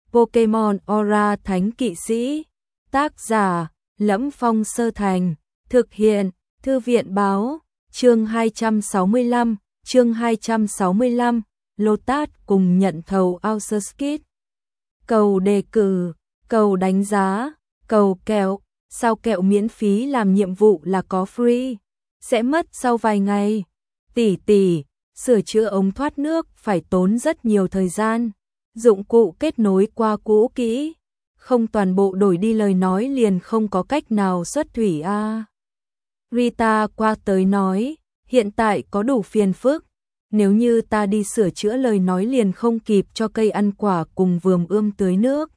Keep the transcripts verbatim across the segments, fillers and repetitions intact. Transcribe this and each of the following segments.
Pokemon Aura Thánh Kỵ Sĩ. Tác giả Lẫm Phong Sơ Thành. Thực hiện Thư viện Báo. Chương hai trăm sáu mươi lăm. Chương hai trăm sáu mươi lăm. Lotus cùng nhận thầu Outskit. Cầu đề cử, cầu đánh giá, cầu kẹo. Sao kẹo miễn phí làm nhiệm vụ là có free, sẽ mất sau vài ngày. Tỷ tỷ, sửa chữa ống thoát nước phải tốn rất nhiều thời gian. Dụng cụ kết nối qua cũ kỹ, không toàn bộ đổi đi lời nói liền không có cách nào xuất thủy a. À. Rita qua tới nói, hiện tại có đủ phiền phức. Nếu như ta đi sửa chữa lời nói liền không kịp cho cây ăn quả cùng vườn ươm tưới nước.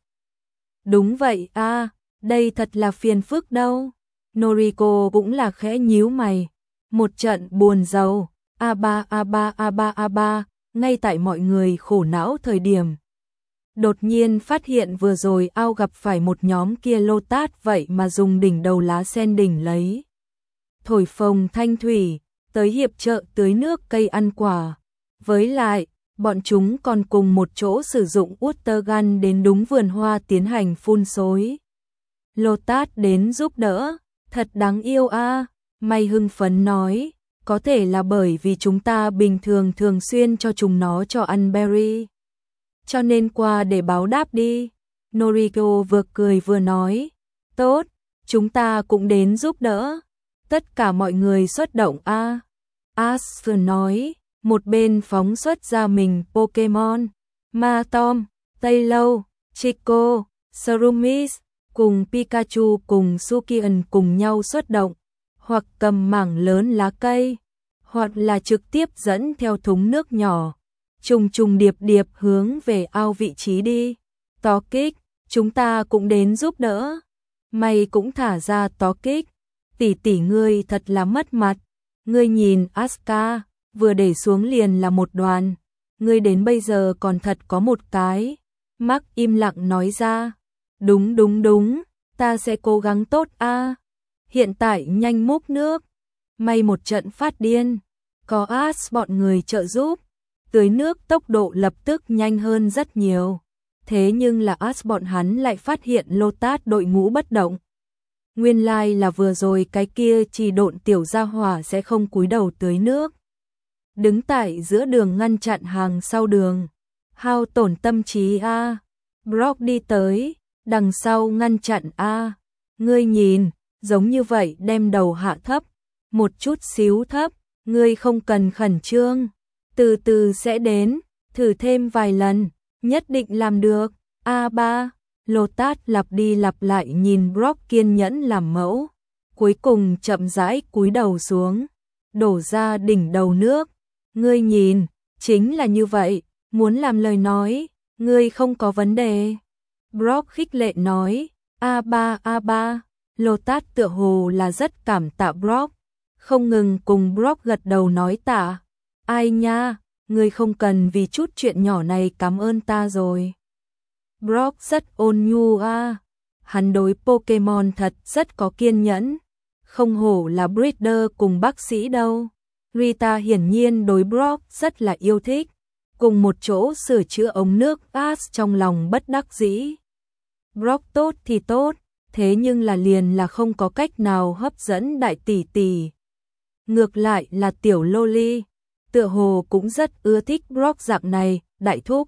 Đúng vậy a, à, đây thật là phiền phức đâu. Noriko cũng là khẽ nhíu mày. Một trận buồn rầu, a ba a ba a ba a ba, ngay tại mọi người khổ não thời điểm. Đột nhiên phát hiện vừa rồi ao gặp phải một nhóm kia Lotus vậy mà dùng đỉnh đầu lá sen đỉnh lấy. Thổi phồng thanh thủy, tới hiệp trợ tưới nước cây ăn quả. Với lại, bọn chúng còn cùng một chỗ sử dụng water gun đến đúng vườn hoa tiến hành phun xối. Lotus đến giúp đỡ, thật đáng yêu a. À. May hưng phấn nói, có thể là bởi vì chúng ta bình thường thường xuyên cho chúng nó cho ăn berry. Cho nên qua để báo đáp đi. Noriko vừa cười vừa nói, tốt, chúng ta cũng đến giúp đỡ. Tất cả mọi người xuất động a. Ash nói, một bên phóng xuất ra mình Pokemon, Matom, Taylor, Chico, Shroomis, cùng Pikachu cùng Sukian cùng nhau xuất động, hoặc cầm mảng lớn lá cây, hoặc là trực tiếp dẫn theo thúng nước nhỏ, trùng trùng điệp điệp hướng về ao vị trí đi. Tokic, chúng ta cũng đến giúp đỡ. Mày cũng thả ra Tokic. Tỷ tỷ ngươi thật là mất mặt. Ngươi nhìn Asuka, vừa để xuống liền là một đoàn. Ngươi đến bây giờ còn thật có một cái. Mark im lặng nói ra. Đúng đúng đúng, ta sẽ cố gắng tốt a. À. Hiện tại nhanh múc nước. May một trận phát điên. Có Ash bọn người trợ giúp. Tưới nước tốc độ lập tức nhanh hơn rất nhiều. Thế nhưng là Ash bọn hắn lại phát hiện Lotus đội ngũ bất động. Nguyên lai like là vừa rồi cái kia chỉ độn tiểu gia hỏa sẽ không cúi đầu tưới nước. Đứng tại giữa đường ngăn chặn hàng sau đường. Hao tổn tâm trí a. À. Brock đi tới, đằng sau ngăn chặn a. À. Ngươi nhìn, giống như vậy đem đầu hạ thấp, một chút xíu thấp, ngươi không cần khẩn trương, từ từ sẽ đến, thử thêm vài lần, nhất định làm được. a ba, Lotus lặp đi lặp lại nhìn Brock kiên nhẫn làm mẫu, cuối cùng chậm rãi cúi đầu xuống, đổ ra đỉnh đầu nước. Ngươi nhìn, chính là như vậy, muốn làm lời nói, ngươi không có vấn đề. Brock khích lệ nói, a ba a ba, Lotus tựa hồ là rất cảm tạ Brock, không ngừng cùng Brock gật đầu nói tạ. Ai nha, ngươi không cần vì chút chuyện nhỏ này cảm ơn ta rồi. Brock rất ôn nhu a, hắn đối Pokemon thật rất có kiên nhẫn, không hổ là breeder cùng bác sĩ đâu. Rita hiển nhiên đối Brock rất là yêu thích, cùng một chỗ sửa chữa ống nước. Ash trong lòng bất đắc dĩ. Brock tốt thì tốt, thế nhưng là liền là không có cách nào hấp dẫn đại tỷ tỷ. Ngược lại là tiểu Loli, tựa hồ cũng rất ưa thích Brock dạng này, đại thúc.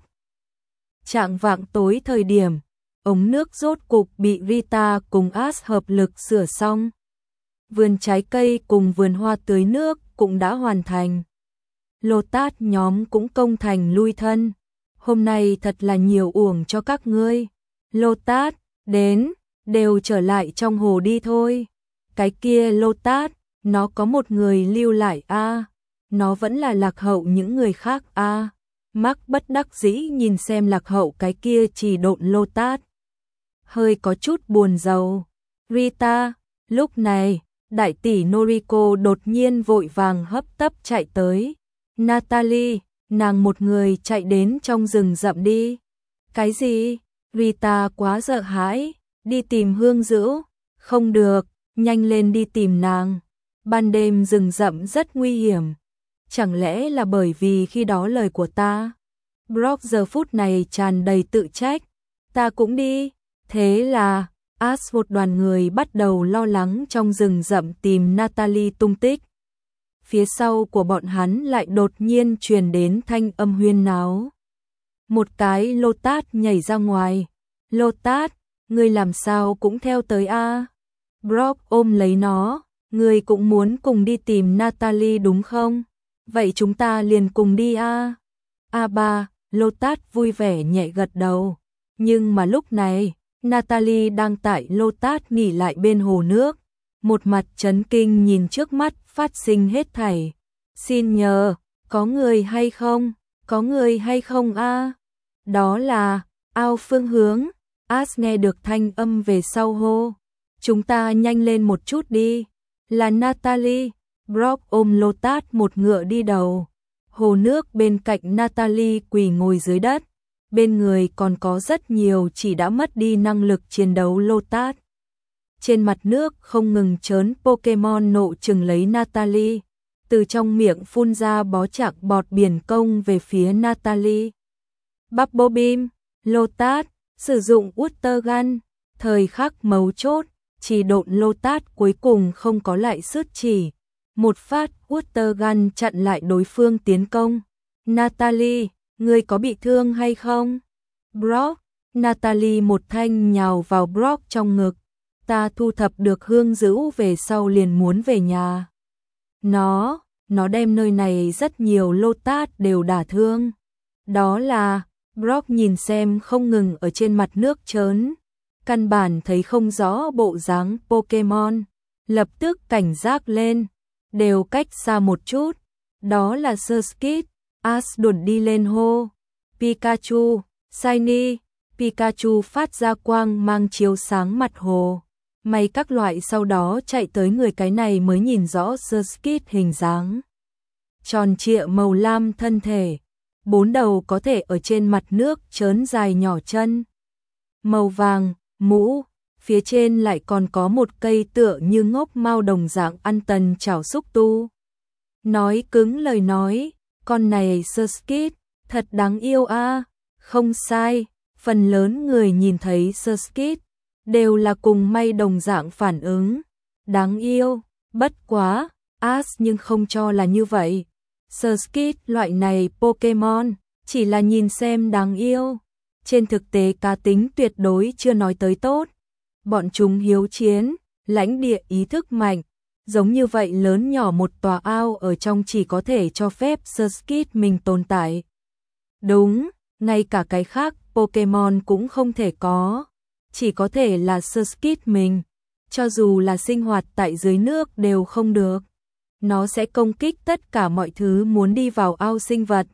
Trạng vạng tối thời điểm, ống nước rốt cục bị Rita cùng Ash hợp lực sửa xong. Vườn trái cây cùng vườn hoa tưới nước cũng đã hoàn thành. Lotus nhóm cũng công thành lui thân. Hôm nay thật là nhiều uổng cho các ngươi. Lotus, đến, đều trở lại trong hồ đi thôi. Cái kia Lotus, nó có một người lưu lại a, à. Nó vẫn là lạc hậu những người khác a. À. Mark bất đắc dĩ nhìn xem lạc hậu cái kia chỉ độn Lotus. Hơi có chút buồn rầu. Rita, lúc này, đại tỷ Noriko đột nhiên vội vàng hấp tấp chạy tới. Natalie, nàng một người chạy đến trong rừng rậm đi. Cái gì? Rita quá sợ hãi, đi tìm Hương Dữ. Không được, nhanh lên đi tìm nàng. Ban đêm rừng rậm rất nguy hiểm. Chẳng lẽ là bởi vì khi đó lời của ta? Brock giờ phút này tràn đầy tự trách. ta cũng đi. Thế là, As một đoàn người bắt đầu lo lắng trong rừng rậm tìm Natalie tung tích. Phía sau của bọn hắn lại đột nhiên truyền đến thanh âm huyên náo. Một cái Lotus nhảy ra ngoài. Lotus, ngươi làm sao cũng theo tới a? Brock ôm lấy nó, ngươi cũng muốn cùng đi tìm Natalie đúng không? Vậy chúng ta liền cùng đi a. A ba, Lotus vui vẻ nhẹ gật đầu. Nhưng mà lúc này, Natalie đang tại Lotus nghỉ lại bên hồ nước, một mặt chấn kinh nhìn trước mắt phát sinh hết thảy. Xin nhờ, có người hay không? Có người hay không a? Đó là, ao phương hướng. As nghe được thanh âm về sau hô. Chúng ta nhanh lên một chút đi. Là Natalie. Brock ôm Lotus một ngựa đi đầu. Hồ nước bên cạnh Natalie quỳ ngồi dưới đất. Bên người còn có rất nhiều chỉ đã mất đi năng lực chiến đấu Lotus. Trên mặt nước không ngừng chớn Pokemon nộ chừng lấy Natalie. Từ trong miệng phun ra bó chạc bọt biển công về phía Natalie. Bubble Beam, Lotus, sử dụng Water Gun, thời khắc mấu chốt, chỉ độn Lotus cuối cùng không có lại sứt chỉ. Một phát Water Gun chặn lại đối phương tiến công. Natalie, ngươi có bị thương hay không? Brock, Natalie một thanh nhào vào Brock trong ngực. Ta thu thập được hương dữ về sau liền muốn về nhà. Nó, nó đem nơi này rất nhiều Lotus đều đả thương. Đó là, Brock nhìn xem không ngừng ở trên mặt nước chớn. Căn bản thấy không rõ bộ dáng Pokemon. Lập tức cảnh giác lên. Đều cách xa một chút. Đó là Surskit. As đuổi đi lên hô. Pikachu, Shiny. Pikachu phát ra quang mang chiếu sáng mặt hồ. May các loại sau đó chạy tới người cái này mới nhìn rõ Surskit hình dáng. Tròn trịa màu lam thân thể. Bốn đầu có thể ở trên mặt nước chớn dài nhỏ chân. Màu vàng, mũ. Phía trên lại còn có một cây tựa như ngốc mao đồng dạng ăn tần chảo xúc tu. Nói cứng lời nói, con này Surskit, thật đáng yêu a. Không sai, phần lớn người nhìn thấy Surskit đều là cùng may đồng dạng phản ứng. Đáng yêu, bất quá, As nhưng không cho là như vậy. Surskit loại này Pokemon, chỉ là nhìn xem đáng yêu. Trên thực tế cá tính tuyệt đối chưa nói tới tốt. Bọn chúng hiếu chiến, lãnh địa ý thức mạnh. Giống như vậy lớn nhỏ một tòa ao ở trong chỉ có thể cho phép Surskit mình tồn tại. Đúng, ngay cả cái khác Pokemon cũng không thể có. Chỉ có thể là Surskit mình. Cho dù là sinh hoạt tại dưới nước đều không được. Nó sẽ công kích tất cả mọi thứ muốn đi vào ao sinh vật.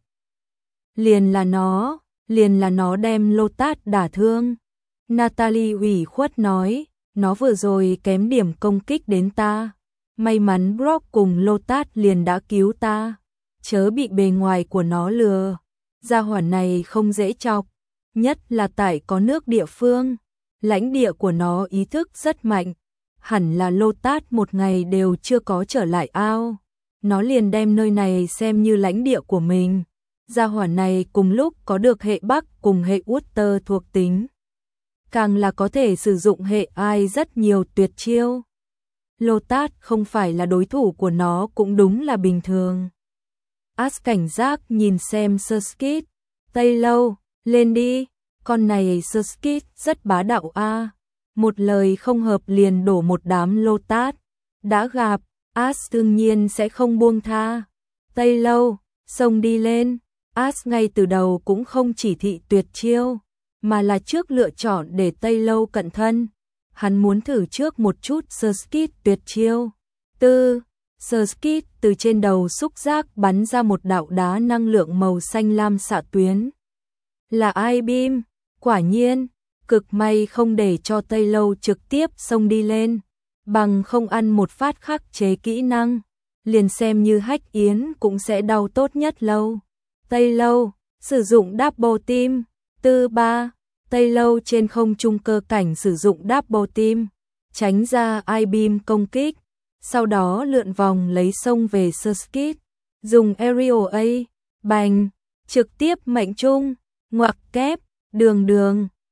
Liền là nó, liền là nó đem Lotus đả thương. Natalie ủy khuất nói, nó vừa rồi kém điểm công kích đến ta. May mắn Brock cùng Lotus liền đã cứu ta. Chớ bị bề ngoài của nó lừa. Gia hỏa này không dễ chọc. Nhất là tại có nước địa phương. Lãnh địa của nó ý thức rất mạnh. Hẳn là Lotus một ngày đều chưa có trở lại ao. Nó liền đem nơi này xem như lãnh địa của mình. Gia hỏa này cùng lúc có được hệ Bắc cùng hệ Water thuộc tính. Càng là có thể sử dụng hệ ai rất nhiều tuyệt chiêu. Lotus không phải là đối thủ của nó cũng đúng là bình thường. As cảnh giác nhìn xem Surskit. Tây lâu, lên đi. Con này Surskit rất bá đạo a. Một lời không hợp liền đổ một đám Lotus. Đã gặp, As đương nhiên sẽ không buông tha. Tây lâu, xông đi lên. As ngay từ đầu cũng không chỉ thị tuyệt chiêu, mà là trước lựa chọn để Tây lâu cận thân. Hắn muốn thử trước một chút Surskit tuyệt chiêu. Tư, Surskit từ trên đầu xúc giác bắn ra một đạo đá năng lượng màu xanh lam xạ tuyến. Là I-Beam, quả nhiên, cực may không để cho Tây lâu trực tiếp xông đi lên. Bằng không ăn một phát khắc chế kỹ năng, liền xem như Hách Yến cũng sẽ đau tốt nhất lâu. Tây lâu, sử dụng Double Team. Tư ba, Tây lâu trên không trung cơ cảnh sử dụng Double Team, tránh ra I-Beam công kích, sau đó lượn vòng lấy sông về Surskit, dùng Aerial A, bành, trực tiếp mệnh trung, ngoặc kép, đường đường,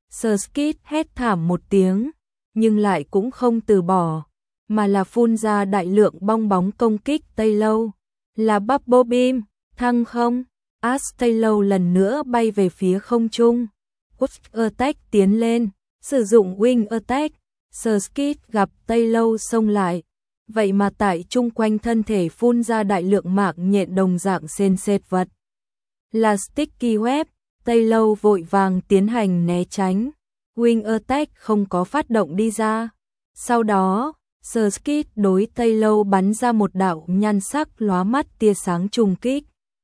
Serskit hét thảm một tiếng, nhưng lại cũng không từ bỏ, mà là phun ra đại lượng bong bóng công kích Taylor. Là Bubble Beam, thăng không? Ash Taylor lần nữa bay về phía không trung. Wing Attack tiến lên, sử dụng Wing Attack. Serskit gặp Taylor xông lại, vậy mà tại chung quanh thân thể phun ra đại lượng mạng nhện đồng dạng sền sệt vật. Là Sticky Web, Taylor vội vàng tiến hành né tránh. Wing Attack không có phát động đi ra. Sau đó, Serskit đối Taylor bắn ra một đạo nhan sắc lóa mắt tia sáng trùng kích.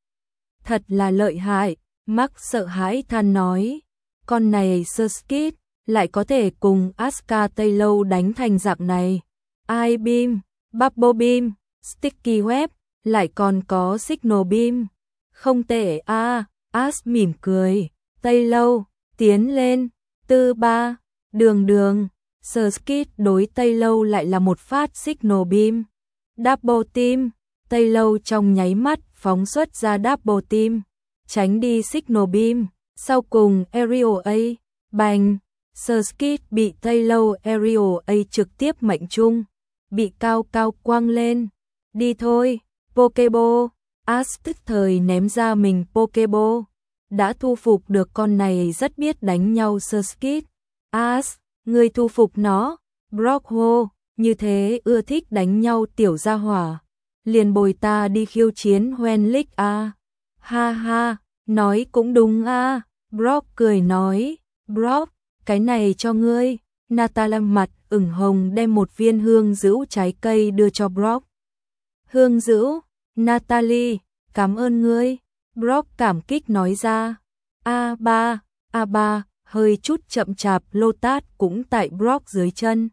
Thật là lợi hại, Mark sợ hãi than nói. Con này Serskit lại có thể cùng Asuka Taylor đánh thành dạng này. Eye Beam, Bubble Beam, Sticky Web, lại còn có Signal Beam. Không tệ a, à, Ash mỉm cười. Taylor, tiến lên. Tư ba, đường đường. Serskit đối Taylor lại là một phát Signal Beam. Double Team, Taylor trong nháy mắt phóng xuất ra Double Team, tránh đi Signal Beam. Sau cùng Aerial A, bành. Serskit bị Taylor Aerial A trực tiếp mệnh trung, bị cao cao quăng lên. Đi thôi, Pokeball. Ash tức thời ném ra mình Pokeball. Đã thu phục được con này rất biết đánh nhau Serskit. Ash, người thu phục nó. Brock hô, như thế ưa thích đánh nhau tiểu gia hỏa. Liền bồi ta đi khiêu chiến Hoenn League a. Ha ha, nói cũng đúng a. Brock cười nói, Brock, cái này cho ngươi. Natalia mặt ửng hồng đem một viên hương dữ trái cây đưa cho Brock. Hương dữ, Natalie, cảm ơn ngươi. Brock cảm kích nói ra. A ba, A ba, hơi chút chậm chạp Lotat cũng tại Brock dưới chân.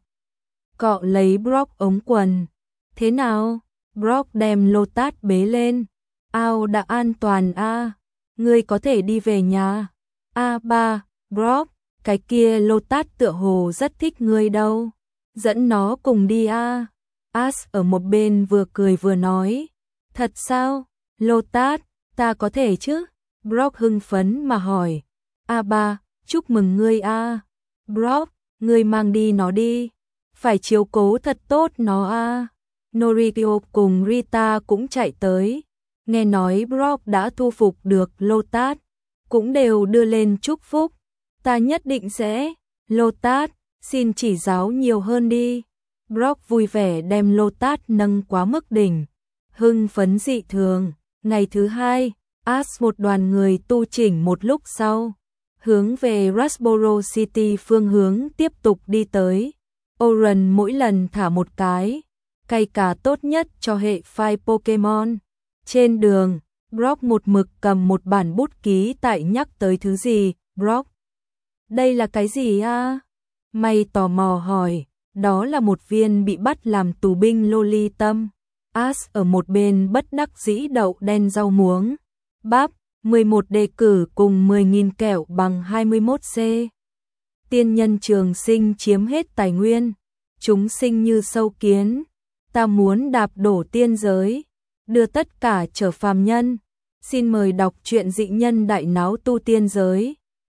Cọ lấy Brock ống quần. Thế nào? Brock đem Lotat bế lên. Ao đã an toàn a, à. Ngươi có thể đi về nhà. A ba, Brock, cái kia Lotat tựa hồ rất thích ngươi đâu. Dẫn nó cùng đi a. À. Ash ở một bên vừa cười vừa nói. Thật sao? Lotat, ta có thể chứ? Brock hưng phấn mà hỏi. A ba, chúc mừng ngươi a. À. Brock, ngươi mang đi nó đi. Phải chiếu cố thật tốt nó a. À. Noriko cùng Rita cũng chạy tới. Nghe nói Brock đã thu phục được Lotat, cũng đều đưa lên chúc phúc. Ta nhất định sẽ. Lotat, xin chỉ giáo nhiều hơn đi. Brock vui vẻ đem Lotat nâng quá mức đỉnh. Hưng phấn dị thường. Ngày thứ hai, Ash một đoàn người tu chỉnh một lúc sau, hướng về Rustboro City phương hướng tiếp tục đi tới. Oran mỗi lần thả một cái cây cà tốt nhất cho hệ phai Pokemon. Trên đường, Brock một mực cầm một bản bút ký tại nhắc tới thứ gì. Brock, đây là cái gì a? À? Mày tò mò hỏi. Đó là một viên bị bắt làm tù binh loli tâm. Ash ở một bên bất đắc dĩ đậu đen rau muống. Bắp, mười một đề cử cùng mười nghìn kẹo bằng hai mươi mốt C. Tiên nhân trường sinh chiếm hết tài nguyên. Chúng sinh như sâu kiến. Ta muốn đạp đổ tiên giới, đưa tất cả trở phàm nhân. Xin mời đọc truyện dị nhân đại náo tu tiên giới.